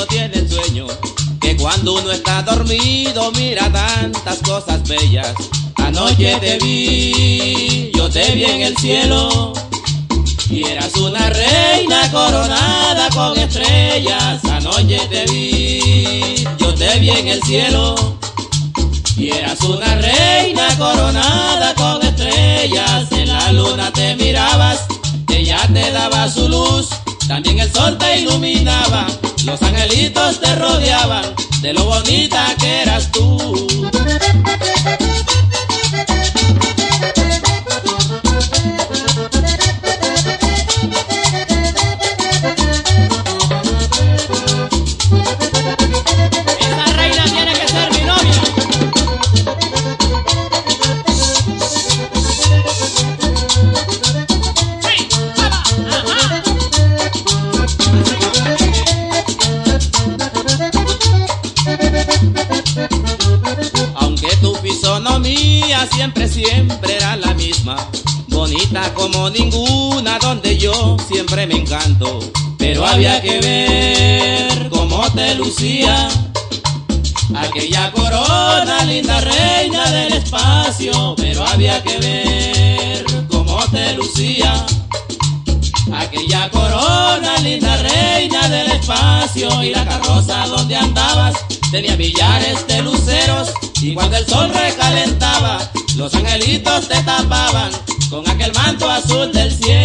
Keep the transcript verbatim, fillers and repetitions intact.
uno tiene el sueño, que cuando uno está dormido mira tantas cosas bellas. Anoche te vi, yo te vi en el cielo, y eras una reina coronada con estrellas. Anoche te vi, yo te vi en el cielo, y eras una reina coronada con estrellas. En la luna te mirabas, ella te daba su luz, también el sol te iluminaba, los angelitos te rodeaban, de lo bonita que eras tú. Aunque tu fisonomía siempre, siempre era la misma, bonita como ninguna, donde yo siempre me encanto. Pero había que ver cómo te lucía aquella corona, linda reina del espacio. Pero había que ver cómo te lucía aquella corona, linda reina del espacio. Y la carroza donde andabas tenía millares de luceros, y cuando el sol recalentaba, los angelitos te tapaban con aquel manto azul del cielo.